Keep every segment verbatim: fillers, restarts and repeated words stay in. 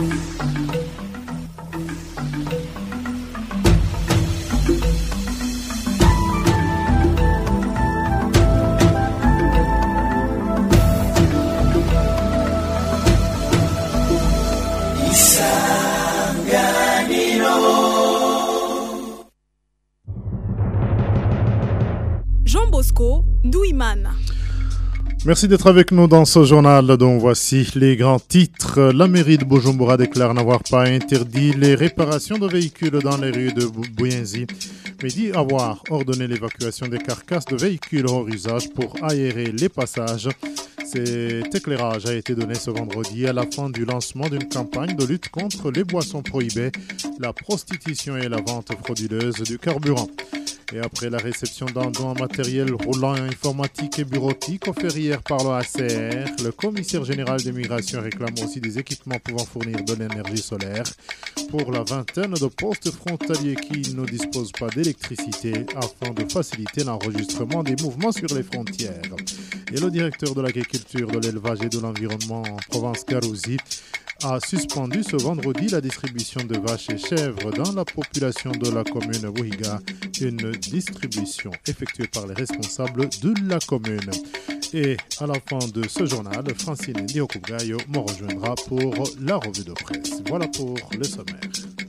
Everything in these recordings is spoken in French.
Jean Bosco Douimana. Merci d'être avec nous dans ce journal dont voici les grands titres. La mairie de Bujumbura déclare n'avoir pas interdit les réparations de véhicules dans les rues de Buyenzi, mais dit avoir ordonné l'évacuation des carcasses de véhicules hors usage pour aérer les passages. Cet éclairage a été donné ce vendredi à la fin du lancement d'une campagne de lutte contre les boissons prohibées, la prostitution et la vente frauduleuse du carburant. Et après la réception d'un don en matériel roulant informatique et bureautique offert hier par le A C R, le commissaire général des migrations réclame aussi des équipements pouvant fournir de l'énergie solaire pour la vingtaine de postes frontaliers qui ne disposent pas d'électricité afin de faciliter l'enregistrement des mouvements sur les frontières. Et le directeur de l'agriculture, de l'élevage et de l'environnement en province Karouzi a suspendu ce vendredi la distribution de vaches et chèvres dans la population de la commune Buhiga, une distribution effectuée par les responsables de la commune. Et à la fin de ce journal, Francine Ndiokugayo me rejoindra pour la revue de presse. Voilà pour le sommaire.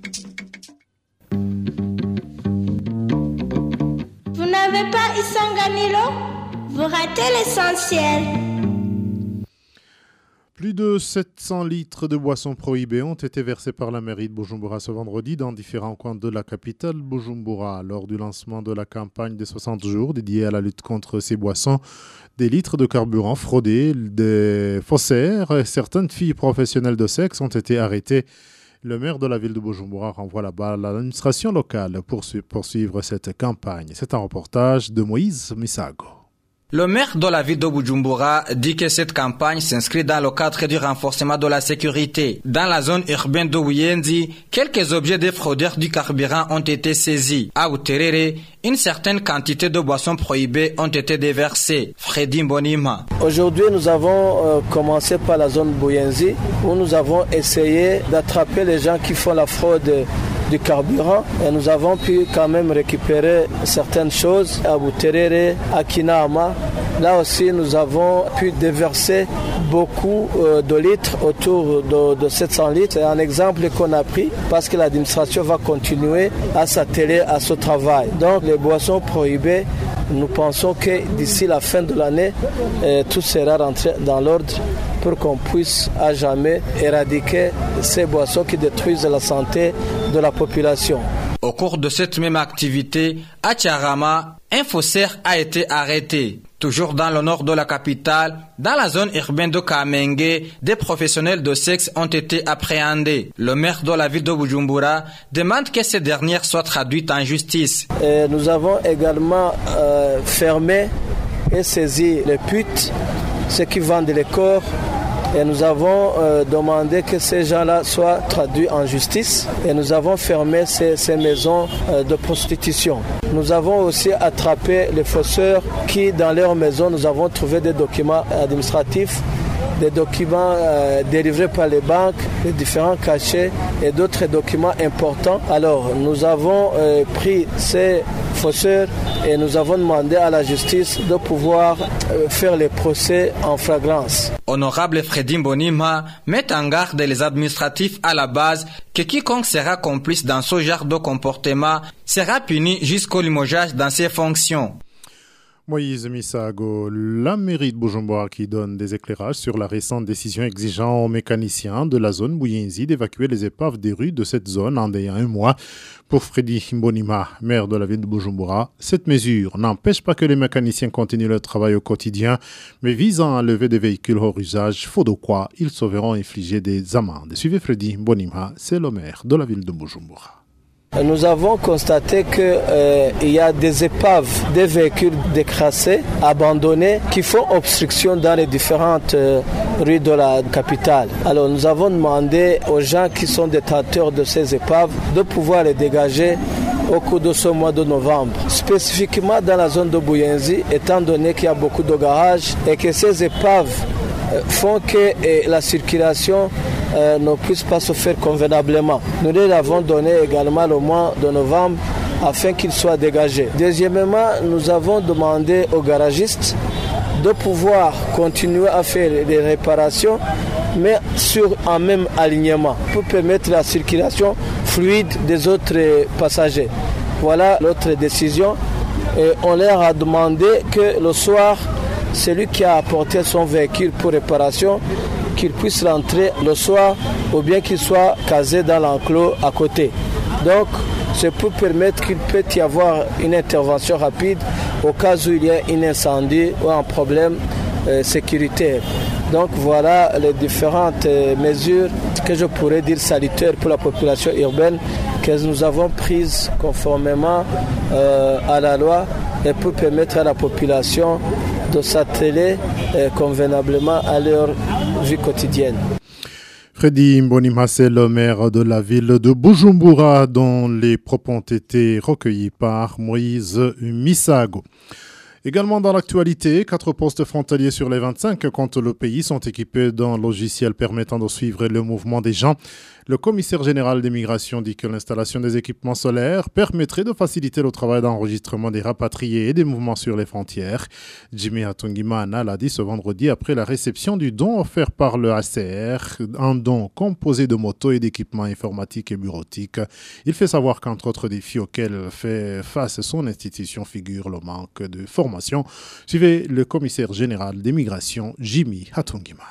Vous n'avez pas Isanganilo? Vous ratez l'essentiel. Plus de sept cents litres de boissons prohibées ont été versés par la mairie de Bujumbura ce vendredi dans différents coins de la capitale Bujumbura. Lors du lancement de la campagne des soixante jours dédiée à la lutte contre ces boissons, des litres de carburant fraudés, des faussaires et certaines filles professionnelles de sexe ont été arrêtées. Le maire de la ville de Bujumbura renvoie la balle à l'administration locale pour poursuivre cette campagne. C'est un reportage de Moïse Misago. Le maire de la ville de Bujumbura dit que cette campagne s'inscrit dans le cadre du renforcement de la sécurité. Dans la zone urbaine de Buyenzi, quelques objets des fraudeurs du carburant ont été saisis. À Uterere, une certaine quantité de boissons prohibées ont été déversées. Freddy Mbonima. Aujourd'hui, nous avons euh, commencé par la zone Buyenzi, où nous avons essayé d'attraper les gens qui font la fraude du carburant, et nous avons pu quand même récupérer certaines choses à Buterere, à Kinama. Là aussi, nous avons pu déverser beaucoup euh, de litres, autour de, de sept cents litres. C'est un exemple qu'on a pris parce que l'administration va continuer à s'atteler à ce travail. Donc, les boissons prohibées, nous pensons que d'ici la fin de l'année, euh, tout sera rentré dans l'ordre pour qu'on puisse à jamais éradiquer ces boissons qui détruisent la santé de la population. Au cours de cette même activité, à Tiarama, un faussaire a été arrêté. Toujours dans le nord de la capitale, dans la zone urbaine de Kamenge, des professionnels de sexe ont été appréhendés. Le maire de la ville de Bujumbura demande que ces dernières soient traduites en justice. Et nous avons également euh, fermé et saisi les putes, ceux qui vendent les corps. Et nous avons euh, demandé que ces gens-là soient traduits en justice. Et nous avons fermé ces, ces maisons euh, de prostitution. Nous avons aussi attrapé les faussaires qui, dans leurs maisons, nous avons trouvé des documents administratifs, des documents euh, délivrés par les banques, les différents cachets et d'autres documents importants. Alors, nous avons euh, pris ces faussaires et nous avons demandé à la justice de pouvoir euh, faire les procès en flagrance. Honorable Freddy Mbonima met en garde les administratifs à la base que quiconque sera complice dans ce genre de comportement sera puni jusqu'au limogeage dans ses fonctions. Moïse Misago, la mairie de Bujumbura qui donne des éclairages sur la récente décision exigeant aux mécaniciens de la zone Buyenzi d'évacuer les épaves des rues de cette zone en délai un mois. Pour Freddy Mbonima, maire de la ville de Bujumbura, cette mesure n'empêche pas que les mécaniciens continuent leur travail au quotidien, mais visant à lever des véhicules hors usage, faute de quoi ils se verront infliger des amendes. Suivez Freddy Mbonima, c'est le maire de la ville de Bujumbura. Nous avons constaté qu'il euh, y a des épaves, des véhicules décrassés, abandonnés, qui font obstruction dans les différentes euh, rues de la capitale. Alors nous avons demandé aux gens qui sont détenteurs de ces épaves de pouvoir les dégager au cours de ce mois de novembre. Spécifiquement dans la zone de Buyenzi, étant donné qu'il y a beaucoup de garages et que ces épaves euh, font que euh, la circulation euh, ne puisse pas se faire convenablement. Nous les avons donné également le mois de novembre afin qu'ils soient dégagés. Deuxièmement, nous avons demandé aux garagistes de pouvoir continuer à faire des réparations, mais sur un même alignement, pour permettre la circulation fluide des autres passagers. Voilà l'autre décision. Et on leur a demandé que le soir, celui qui a apporté son véhicule pour réparation, qu'il puisse rentrer le soir ou bien qu'il soit casé dans l'enclos à côté. Donc, c'est pour permettre qu'il peut y avoir une intervention rapide au cas où il y a un incendie ou un problème euh, sécuritaire. Donc voilà les différentes euh, mesures que je pourrais dire salutaires pour la population urbaine que nous avons prises conformément euh, à la loi et pour permettre à la population de s'atteler euh, convenablement à leur vie quotidienne. Freddy Mbonimha, c'est le maire de la ville de Bujumbura, dont les propos ont été recueillis par Moïse Misago. Également dans l'actualité, quatre postes frontaliers sur les vingt-cinq contre le pays sont équipés d'un logiciel permettant de suivre le mouvement des gens. Le commissaire général des migrations dit que l'installation des équipements solaires permettrait de faciliter le travail d'enregistrement des rapatriés et des mouvements sur les frontières. Jimmy Hatungimana l'a dit ce vendredi après la réception du don offert par le H C R, un don composé de motos et d'équipements informatiques et bureautiques. Il fait savoir qu'entre autres défis auxquels fait face son institution figure le manque de formation. Suivez le commissaire général des migrations, Jimmy Hatungimana.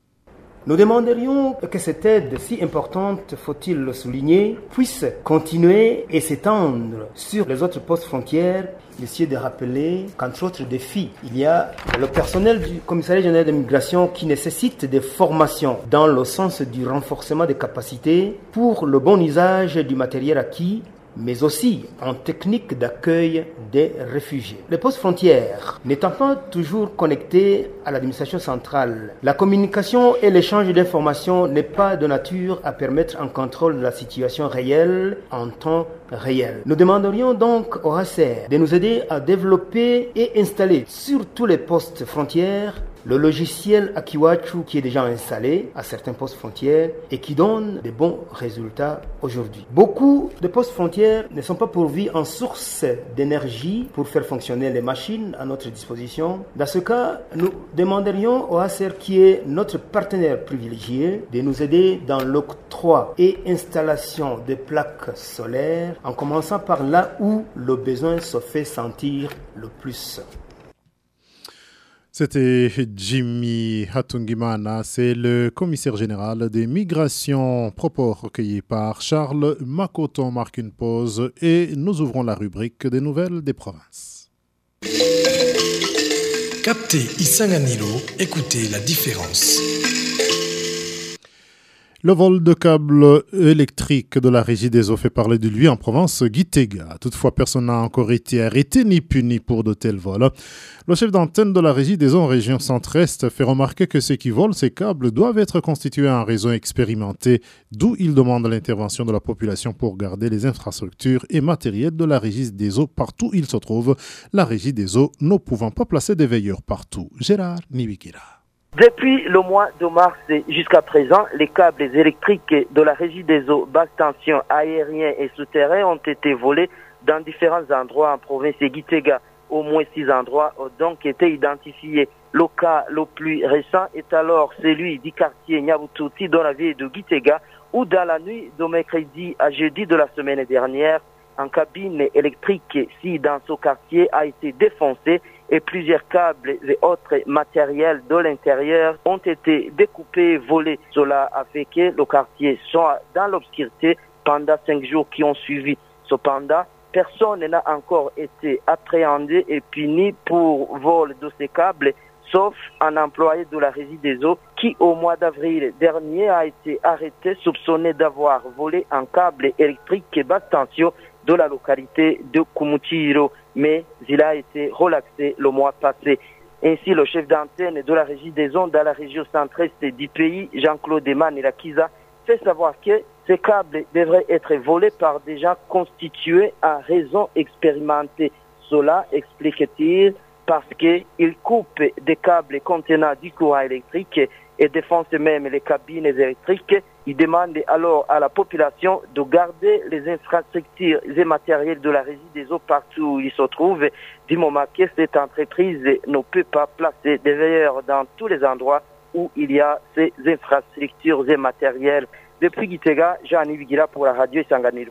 Nous demanderions que cette aide si importante, faut-il le souligner, puisse continuer et s'étendre sur les autres postes frontières. Il s'agit de rappeler qu'entre autres défis, il y a le personnel du commissariat général de migration qui nécessite des formations dans le sens du renforcement des capacités pour le bon usage du matériel acquis, mais aussi en technique d'accueil des réfugiés. Les postes frontières n'étant pas toujours connectés à l'administration centrale, la communication et l'échange d'informations n'est pas de nature à permettre un contrôle de la situation réelle en temps réel. Nous demanderions donc au H C R de nous aider à développer et installer sur tous les postes frontières le logiciel Akiwachu qui est déjà installé à certains postes frontières et qui donne de bons résultats aujourd'hui. Beaucoup de postes frontières ne sont pas pourvus en source d'énergie pour faire fonctionner les machines à notre disposition. Dans ce cas, nous demanderions au H C R qui est notre partenaire privilégié de nous aider dans l'octroi et installation de plaques solaires en commençant par là où le besoin se fait sentir le plus. C'était Jimmy Hatungimana, c'est le commissaire général des migrations. Propos recueillis par Charles Makoto. On marque une pause et nous ouvrons la rubrique des nouvelles des provinces. Captez Isanganilo, écoutez la différence. Le vol de câbles électriques de la Régie des eaux fait parler de lui en province Gitega. Toutefois, personne n'a encore été arrêté ni puni pour de tels vols. Le chef d'antenne de la Régie des eaux en région centre-est fait remarquer que ceux qui volent ces câbles doivent être constitués en réseau expérimenté, d'où il demande l'intervention de la population pour garder les infrastructures et matériels de la Régie des eaux partout où ils se trouvent. La Régie des eaux ne pouvant pas placer des veilleurs partout. Gérard Niwikira. Depuis le mois de mars jusqu'à présent, les câbles électriques de la Régie des eaux, basse tension, aériens et souterrains ont été volés dans différents endroits en province de Gitega. Au moins six endroits ont donc été identifiés. Le cas le plus récent est alors celui du quartier Nyabututi dans la ville de Gitega, où dans la nuit de mercredi à jeudi de la semaine dernière, un cabine électrique si dans ce quartier a été défoncé et plusieurs câbles et autres matériels de l'intérieur ont été découpés et volés. Cela a fait que le quartier soit dans l'obscurité pendant cinq jours qui ont suivi. Cependant, personne n'a encore été appréhendé et puni pour vol de ces câbles, sauf un employé de la Régie des eaux qui, au mois d'avril dernier, a été arrêté soupçonné d'avoir volé un câble électrique basse tension de la localité de Kumutiro, mais il a été relaxé le mois passé. Ainsi, le chef d'antenne de la Régie des eaux dans la région centre-est du pays, Jean-Claude Manirakiza, fait savoir que ces câbles devraient être volés par des gens constitués à raison expérimentée. Cela, explique-t-il, parce qu'ils coupent des câbles contenant du courant électrique et défoncent même les cabines électriques. Ils demandent alors à la population de garder les infrastructures et matériels de la régie des eaux partout où ils se trouvent, du moment que cette entreprise ne peut pas placer des veilleurs dans tous les endroits où il y a ces infrastructures et matériels. Depuis Gitega, Jean-Yves Guira pour la radio Isanganiro.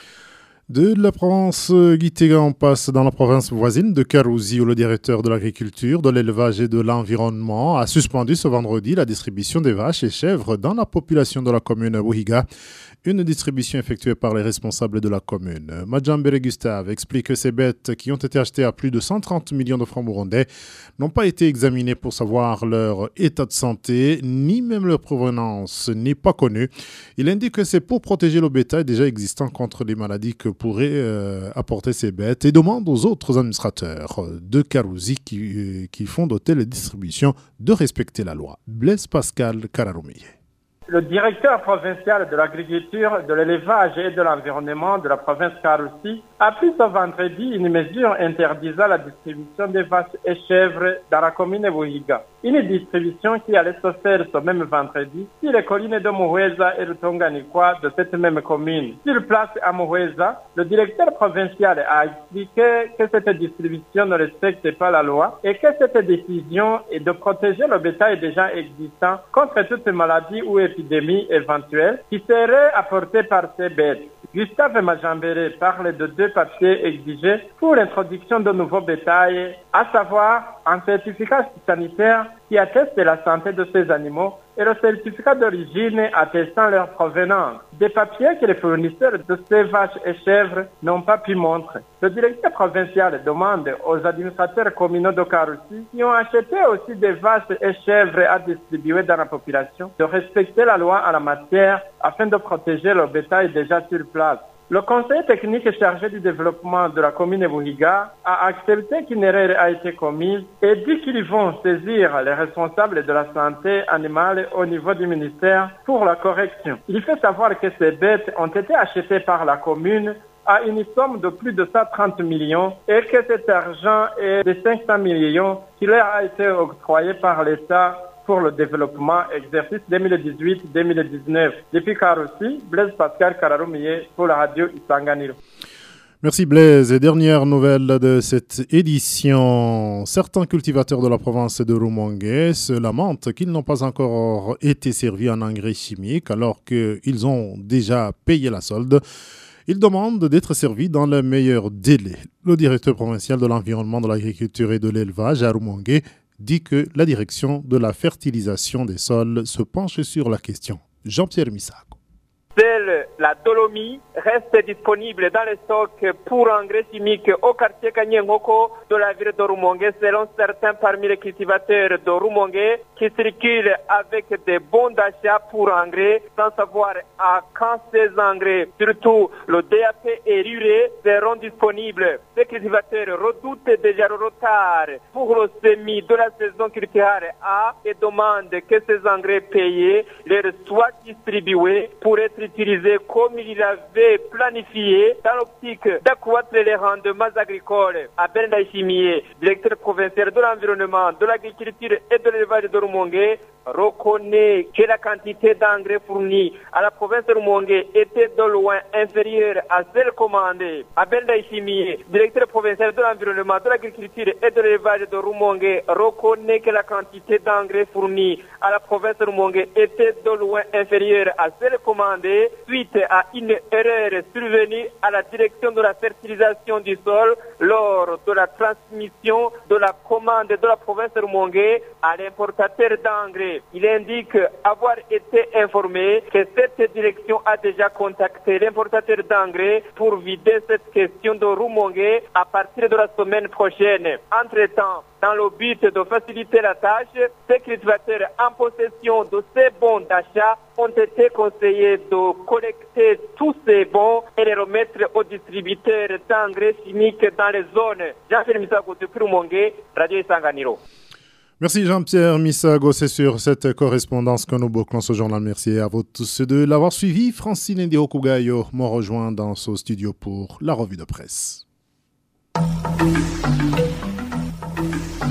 De la province Gitega, on passe dans la province voisine de Karouzi, où le directeur de l'agriculture, de l'élevage et de l'environnement a suspendu ce vendredi la distribution des vaches et chèvres dans la population de la commune Wuhiga. Une distribution effectuée par les responsables de la commune. Madjambere Gustave explique que ces bêtes qui ont été achetées à plus de cent trente millions de francs burundais n'ont pas été examinées pour savoir leur état de santé, ni même leur provenance n'est pas connue. Il indique que c'est pour protéger le bétail déjà existant contre les maladies que pourraient euh, apporter ces bêtes et demande aux autres administrateurs de Karouzi qui, euh, qui font de telles distributions de respecter la loi. Blaise Pascal Kararoumiye. Le directeur provincial de l'agriculture, de l'élevage et de l'environnement de la province Karouzi a pris ce vendredi une mesure interdisant la distribution des vaches et chèvres dans la commune de Wuhiga. Une distribution qui allait se faire ce même vendredi sur les collines de Muhweza et de Tonganikwa de cette même commune. Sur place à Muhweza, le directeur provincial a expliqué que cette distribution ne respecte pas la loi et que cette décision est de protéger le bétail déjà existant contre toute maladie ou épidémie éventuelle qui serait apportée par ces bêtes. Gustave Majambere parle de deux papiers exigés pour l'introduction de nouveaux bétails, à savoir un certificat sanitaire qui atteste de la santé de ces animaux et le certificat d'origine attestant leur provenance. Des papiers que les fournisseurs de ces vaches et chèvres n'ont pas pu montrer. Le directeur provincial demande aux administrateurs communaux de Karouzi qui ont acheté aussi des vaches et chèvres à distribuer dans la population de respecter la loi en la matière afin de protéger le bétail déjà sur place. Le conseil technique chargé du développement de la commune de Wuhiga a accepté qu'une erreur a été commise et dit qu'ils vont saisir les responsables de la santé animale au niveau du ministère pour la correction. Il fait savoir que ces bêtes ont été achetées par la commune à une somme de plus de cent trente millions et que cet argent est de cinq cents millions qui leur a été octroyé par l'État pour le développement, exercice deux mille dix-huit deux mille dix-neuf. Depuis Karouzi, Blaise Pascal Kararoumiye pour la radio Isanganiro. Merci Blaise. Et dernière nouvelle de cette édition. Certains cultivateurs de la province de Rumongue se lamentent qu'ils n'ont pas encore été servis en engrais chimiques alors qu'ils ont déjà payé la solde. Ils demandent d'être servis dans le meilleur délai. Le directeur provincial de l'environnement, de l'agriculture et de l'élevage à Rumongue dit que la direction de la fertilisation des sols se penche sur la question. Jean-Pierre Missago. Seule la dolomie reste disponible dans les stocks pour engrais chimiques au quartier Kanyengoko de la ville de Rumongue, selon certains parmi les cultivateurs de Rumongue qui circulent avec des bons d'achat pour engrais sans savoir à quand ces engrais, surtout le D A P et l'urée, seront disponibles. Ces cultivateurs redoutent déjà le retard pour le semis de la saison culturelle A et demandent que ces engrais payés leur soient distribués pour être utilisés comme il l'avait planifié dans l'optique d'accroître les rendements agricoles. Abel Daïchimier, directeur provincial de l'environnement, de l'agriculture et de l'élevage de Rumongue, reconnaît que la quantité d'engrais fournie à la province de Rumongue était de loin inférieure à celle commandée. Abel Daïchimier, directeur provincial de l'environnement, de l'agriculture et de l'élevage de Rumongue, reconnaît que la quantité d'engrais fournie à la province de Rumongue était de loin inférieure à celle commandée suite à une erreur survenue à la direction de la fertilisation du sol lors de la transmission de la commande de la province de Rumongue à l'importateur d'engrais. Il indique avoir été informé que cette direction a déjà contacté l'importateur d'engrais pour vider cette question de Rumongue à partir de la semaine prochaine. Entre-temps, dans le but de faciliter la tâche, ces cultivateurs en possession de ces bons d'achat ont été conseillés de collecter tous ces bons et les remettre aux distributeurs d'engrais chimiques dans les zones. Jean-Pierre Misago depuis Rumongue, Radio Isanganiro. Merci Jean-Pierre Missago, c'est sur cette correspondance que nous bouclons ce journal. Merci à vous tous de l'avoir suivi. Francine Ndiokugayo m'a rejoint dans ce studio pour la revue de presse.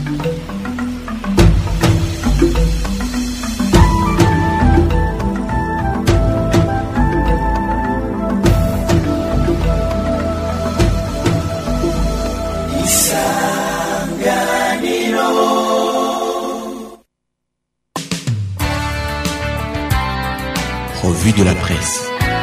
Revue de la presse.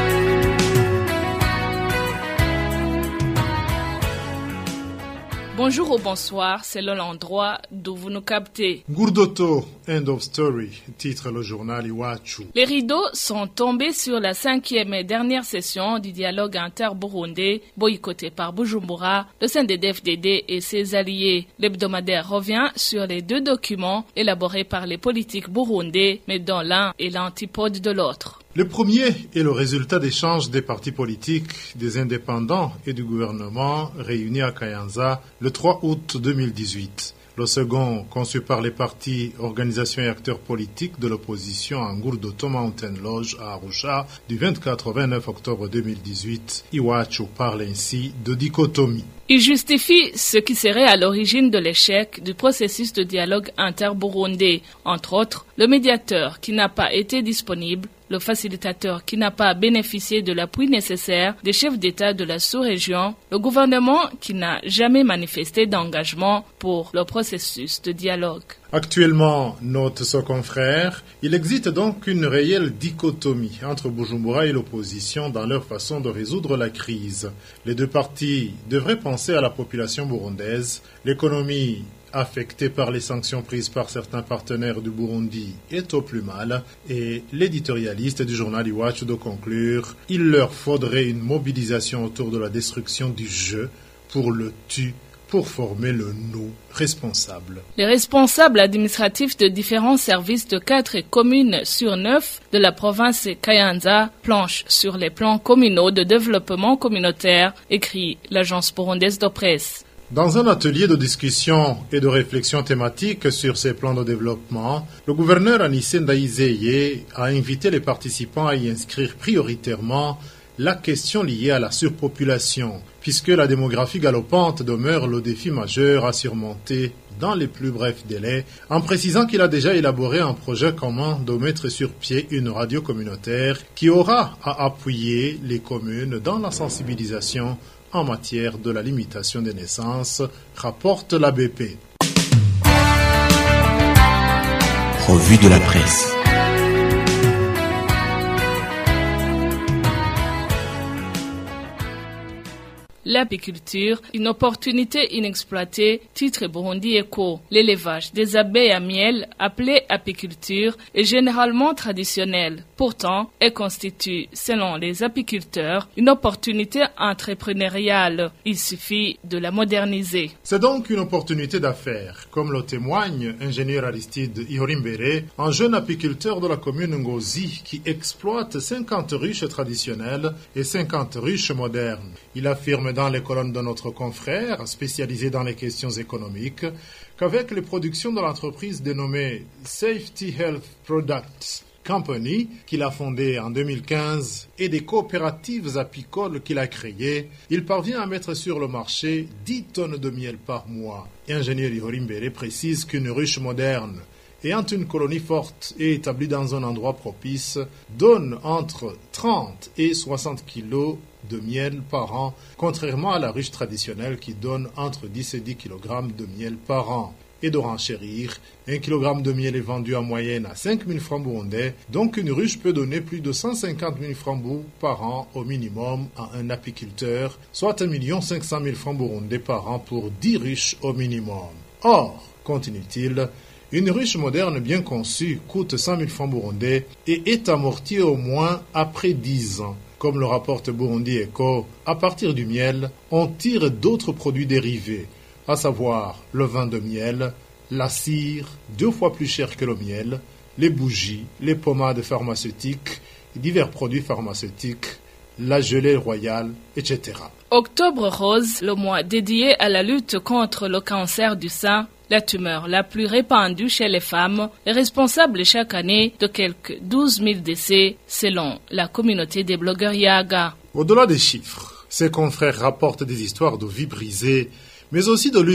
Bonjour ou bonsoir, selon l'endroit d'où vous nous captez. Gourdoto, end of story, titre le journal Iwachu. Les rideaux sont tombés sur la cinquième et dernière session du dialogue inter-burundais boycotté par Bujumbura, le C N D D F D D et ses alliés. L'hebdomadaire revient sur les deux documents élaborés par les politiques burundais, mais dont l'un est l'antipode de l'autre. Le premier est le résultat d'échanges des partis politiques, des indépendants et du gouvernement réunis à Kayanza le trois août deux mille dix-huit. Le second, conçu par les partis, organisations et acteurs politiques de l'opposition à Gourdoto Mountain Lodge à Arusha du vingt-quatre au vingt-neuf octobre deux mille dix-huit, Iwachu parle ainsi de dichotomie. Il justifie ce qui serait à l'origine de l'échec du processus de dialogue inter-burundais, entre autres le médiateur qui n'a pas été disponible, le facilitateur qui n'a pas bénéficié de l'appui nécessaire des chefs d'État de la sous-région, le gouvernement qui n'a jamais manifesté d'engagement pour le processus de dialogue. Actuellement, note ce confrère, il existe donc une réelle dichotomie entre Bujumbura et l'opposition dans leur façon de résoudre la crise. Les deux partis devraient penser à la population burundaise, l'économie affectée par les sanctions prises par certains partenaires du Burundi est au plus mal, et l'éditorialiste du journal Iwachu de conclure, il leur faudrait une mobilisation autour de la destruction du je pour le tu, pour former le nous responsable. Les responsables administratifs de différents services de quatre communes sur neuf de la province Kayanza planchent sur les plans communaux de développement communautaire, écrit l'agence burundaise de presse. Dans un atelier de discussion et de réflexion thématique sur ces plans de développement, le gouverneur Anissé Ndaïzeye a invité les participants à y inscrire prioritairement la question liée à la surpopulation, puisque la démographie galopante demeure le défi majeur à surmonter dans les plus brefs délais, en précisant qu'il a déjà élaboré un projet commun de mettre sur pied une radio communautaire qui aura à appuyer les communes dans la sensibilisation en matière de la limitation des naissances, rapporte l'A B P. Revue de la presse. L'apiculture, une opportunité inexploitée, titre Burundi Echo. L'élevage des abeilles à miel, appelé apiculture, est généralement traditionnel. Pourtant, elle constitue, selon les apiculteurs, une opportunité entrepreneuriale. Il suffit de la moderniser. C'est donc une opportunité d'affaires, comme le témoigne ingénieur Aristide Ihorimbere, un jeune apiculteur de la commune Ngozi qui exploite cinquante ruches traditionnelles et cinquante ruches modernes. Il affirme dans les colonnes de notre confrère, spécialisé dans les questions économiques, qu'avec les productions de l'entreprise dénommée Safety Health Products Company, qu'il a fondée en deux mille quinze, et des coopératives apicoles qu'il a créées, il parvient à mettre sur le marché dix tonnes de miel par mois. Ingénieur Ihorimbere précise qu'une ruche moderne ayant une colonie forte et établie dans un endroit propice, donne entre trente et soixante kilos de miel par an, contrairement à la ruche traditionnelle qui donne entre dix et dix kilogrammes de miel par an. Et de renchérir, un kilogramme de miel est vendu en moyenne à cinq mille francs burundais, donc une ruche peut donner plus de cent cinquante mille francs par an au minimum à un apiculteur, soit un million cinq cent mille francs burundais par an pour dix ruches au minimum. Or, continue-t-il, une ruche moderne bien conçue coûte cent mille francs burundais et est amortie au moins après dix ans. Comme le rapporte Burundi Echo, à partir du miel, on tire d'autres produits dérivés, à savoir le vin de miel, la cire, deux fois plus cher que le miel, les bougies, les pommades pharmaceutiques, divers produits pharmaceutiques, la gelée royale, et cetera. Octobre rose, le mois dédié à la lutte contre le cancer du sein, la tumeur la plus répandue chez les femmes, est responsable chaque année de quelques douze mille décès selon la communauté des blogueurs Yaga. Au-delà des chiffres, ses confrères rapportent des histoires de vies brisées, mais aussi de luttes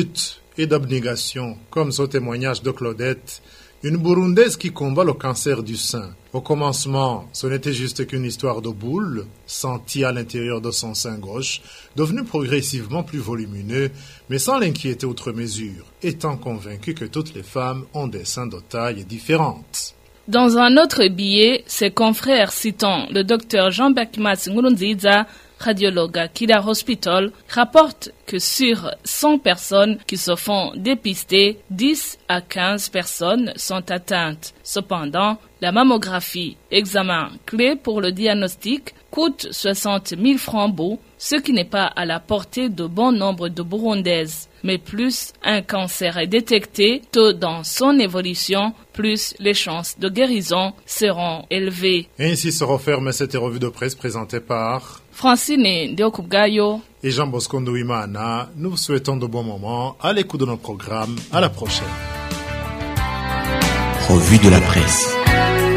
et d'abnégation, comme ce témoignage de Claudette, une Burundaise qui combat le cancer du sein. Au commencement, ce n'était juste qu'une histoire de boule, sentie à l'intérieur de son sein gauche, devenu progressivement plus volumineux, mais sans l'inquiéter outre mesure, étant convaincue que toutes les femmes ont des seins de taille différentes. Dans un autre billet, ses confrères citant le docteur Jean-Bakimas Ngurunziza, radiologue à Kida Hospital, rapporte que sur cent personnes qui se font dépister, dix à quinze personnes sont atteintes. Cependant, la mammographie, examen clé pour le diagnostic, coûte soixante mille francs beaux, ce qui n'est pas à la portée de bon nombre de Burundaises. Mais plus un cancer est détecté tôt dans son évolution, plus les chances de guérison seront élevées. Et ainsi se referme cette revue de presse présentée par Francine Diokubgayo et Jean Bosco Ndouimana. Nous vous souhaitons de bons moments à l'écoute de notre programme. À la prochaine. Revue de la presse.